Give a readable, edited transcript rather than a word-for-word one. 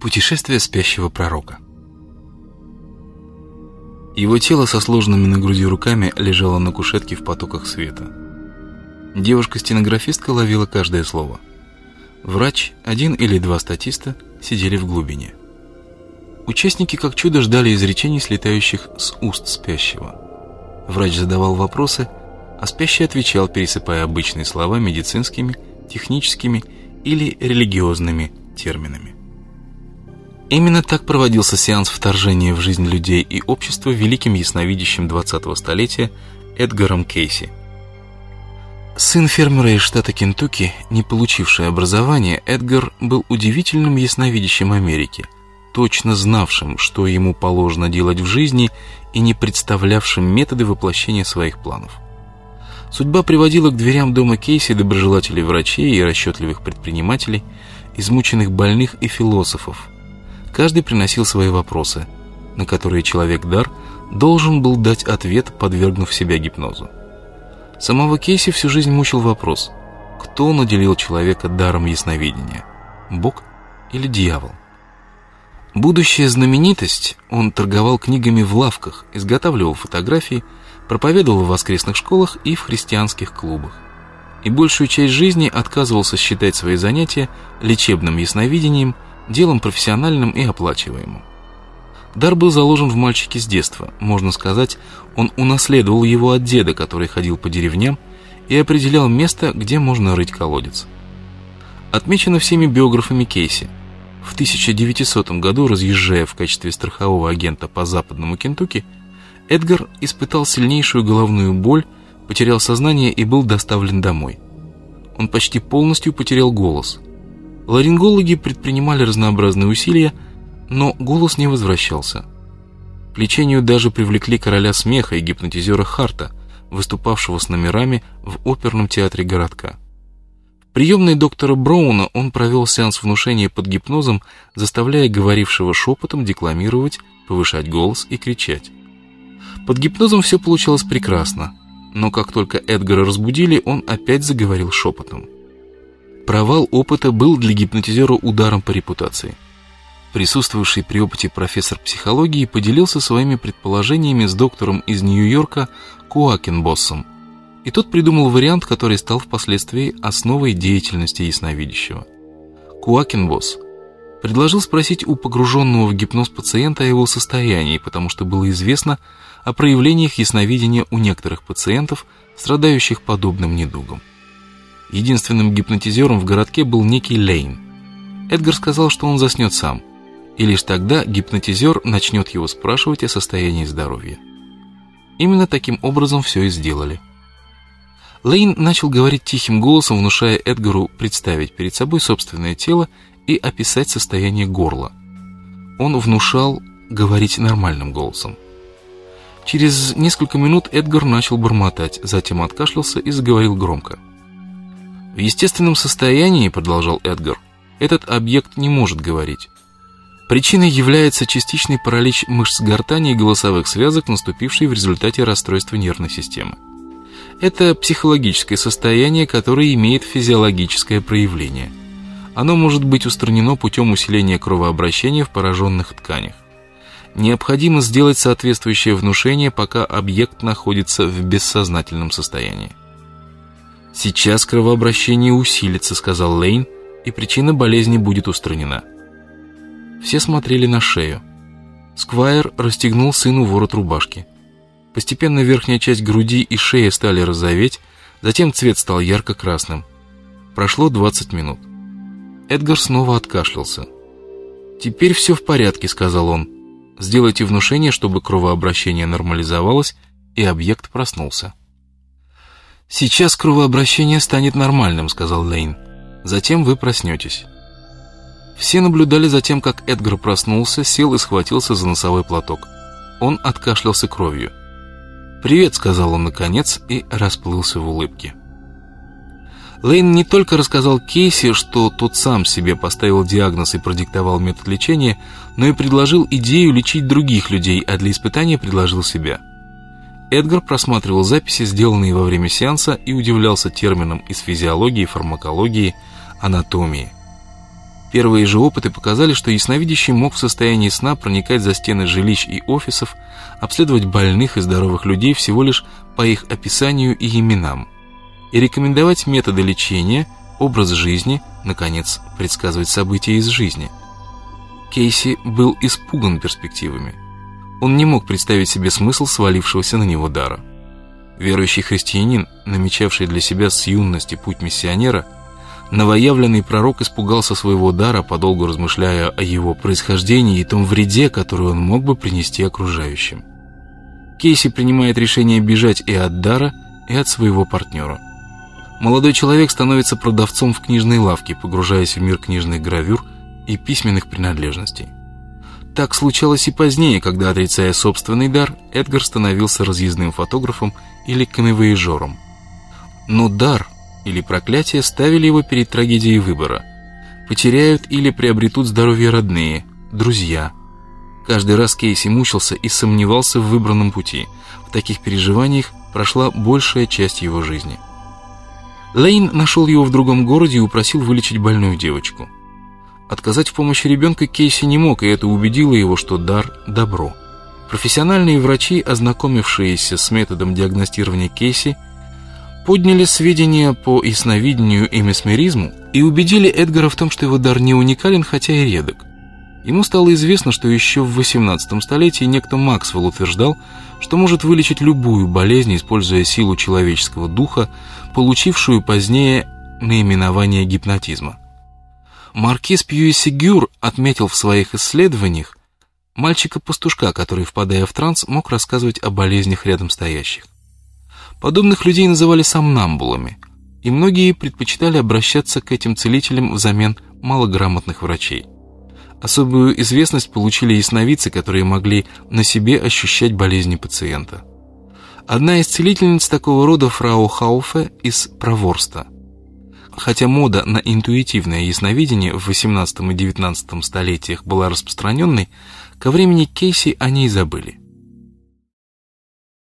Путешествие спящего пророка. Его тело со сложенными на груди руками лежало на кушетке в потоках света. Девушка-стенографистка ловила каждое слово. Врач, один или два статиста сидели в глубине. Участники как чудо ждали изречений, слетающих с уст спящего. Врач задавал вопросы, а спящий отвечал, пересыпая обычные слова медицинскими, техническими или религиозными терминами. Именно так проводился сеанс вторжения в жизнь людей и общества великим ясновидящим 20-го столетия Эдгаром Кейси. Сын фермера из штата Кентукки, не получивший образование, Эдгар был удивительным ясновидящим Америки, точно знавшим, что ему положено делать в жизни, и не представлявшим методы воплощения своих планов. Судьба приводила к дверям дома Кейси доброжелателей врачей и расчетливых предпринимателей, измученных больных и философов. Каждый приносил свои вопросы, на которые человек-дар должен был дать ответ, подвергнув себя гипнозу. Самого Кейси всю жизнь мучил вопрос: кто наделил человека даром ясновидения, Бог или дьявол? Будущая знаменитость, он торговал книгами в лавках, изготавливал фотографии, проповедовал в воскресных школах и в христианских клубах. И большую часть жизни отказывался считать свои занятия лечебным ясновидением, делом профессиональным и оплачиваемым. Дар был заложен в мальчике с детства. Можно сказать, он унаследовал его от деда, который ходил по деревням и определял место, где можно рыть колодец. Отмечено всеми биографами Кейси. В 1900 году, разъезжая в качестве страхового агента по западному Кентукки, Эдгар испытал сильнейшую головную боль, потерял сознание и был доставлен домой. Он почти полностью потерял голос. Ларингологи предпринимали разнообразные усилия, но голос не возвращался. К лечению даже привлекли короля смеха и гипнотизера Харта, выступавшего с номерами в оперном театре городка. В приемной доктора Броуна он провел сеанс внушения под гипнозом, заставляя говорившего шепотом декламировать, повышать голос и кричать. Под гипнозом все получалось прекрасно, но как только Эдгара разбудили, он опять заговорил шепотом. Провал опыта был для гипнотизера ударом по репутации. Присутствовавший при опыте профессор психологии поделился своими предположениями с доктором из Нью-Йорка Куакенбоссом, и тот придумал вариант, который стал впоследствии основой деятельности ясновидящего. Куакенбосс предложил спросить у погруженного в гипноз пациента о его состоянии, потому что было известно о проявлениях ясновидения у некоторых пациентов, страдающих подобным недугом. Единственным гипнотизером в городке был некий Лейн. Эдгар сказал, что он заснет сам, и лишь тогда гипнотизер начнет его спрашивать о состоянии здоровья. Именно таким образом все и сделали. Лейн начал говорить тихим голосом, внушая Эдгару представить перед собой собственное тело и описать состояние горла. Он внушал говорить нормальным голосом. Через несколько минут Эдгар начал бормотать, затем откашлялся и заговорил громко. «В естественном состоянии, — продолжал Эдгар, — этот объект не может говорить. Причиной является частичный паралич мышц гортани и голосовых связок, наступивший в результате расстройства нервной системы. Это психологическое состояние, которое имеет физиологическое проявление. Оно может быть устранено путем усиления кровообращения в пораженных тканях. Необходимо сделать соответствующее внушение, пока объект находится в бессознательном состоянии. «Сейчас кровообращение усилится, — сказал Лейн, — и причина болезни будет устранена». Все смотрели на шею. Сквайр расстегнул сыну ворот рубашки. Постепенно верхняя часть груди и шеи стали розоветь, затем цвет стал ярко-красным. Прошло 20 минут. Эдгар снова откашлялся. «Теперь все в порядке, — сказал он. Сделайте внушение, чтобы кровообращение нормализовалось, и объект проснулся». «Сейчас кровообращение станет нормальным, — сказал Лейн. Затем вы проснетесь». Все наблюдали за тем, как Эдгар проснулся, сел и схватился за носовой платок. Он откашлялся кровью. «Привет, — сказал он наконец, и расплылся в улыбке». Лейн не только рассказал Кейси, что тот сам себе поставил диагноз и продиктовал метод лечения, но и предложил идею лечить других людей, а для испытания предложил себя. Эдгар просматривал записи, сделанные во время сеанса, и удивлялся терминам из физиологии, фармакологии, анатомии. Первые же опыты показали, что ясновидящий мог в состоянии сна проникать за стены жилищ и офисов, обследовать больных и здоровых людей всего лишь по их описанию и именам, и рекомендовать методы лечения, образ жизни, наконец, предсказывать события из жизни. Кейси был испуган перспективами. Он не мог представить себе смысл свалившегося на него дара. Верующий христианин, намечавший для себя с юности путь миссионера, новоявленный пророк испугался своего дара, подолгу размышляя о его происхождении и том вреде, который он мог бы принести окружающим. Кейси принимает решение бежать и от дара, и от своего партнера. Молодой человек становится продавцом в книжной лавке, погружаясь в мир книжных гравюр и письменных принадлежностей. Так случалось и позднее, когда, отрицая собственный дар, Эдгар становился разъездным фотографом или камевояжером. Но дар или проклятие ставили его перед трагедией выбора. Потеряют или приобретут здоровье родные, друзья. Каждый раз Кейси мучился и сомневался в выбранном пути. В таких переживаниях прошла большая часть его жизни. Лейн нашел его в другом городе и упросил вылечить больную девочку. Отказать в помощи ребенка Кейси не мог, и это убедило его, что дар – добро. Профессиональные врачи, ознакомившиеся с методом диагностирования Кейси, подняли сведения по ясновидению и месмеризму и убедили Эдгара в том, что его дар не уникален, хотя и редок. Ему стало известно, что еще в 18 столетии некто Максвелл утверждал, что может вылечить любую болезнь, используя силу человеческого духа, получившую позднее наименование гипнотизма. Маркиз Пьюи-Сегюр отметил в своих исследованиях мальчика-пастушка, который, впадая в транс, мог рассказывать о болезнях рядом стоящих. Подобных людей называли сомнамбулами, и многие предпочитали обращаться к этим целителям взамен малограмотных врачей. Особую известность получили ясновидцы, которые могли на себе ощущать болезни пациента. Одна из целительниц такого рода, фрау Хауфе из Проворста. Хотя мода на интуитивное ясновидение в 18 и 19 столетиях была распространенной, ко времени Кейси о ней забыли.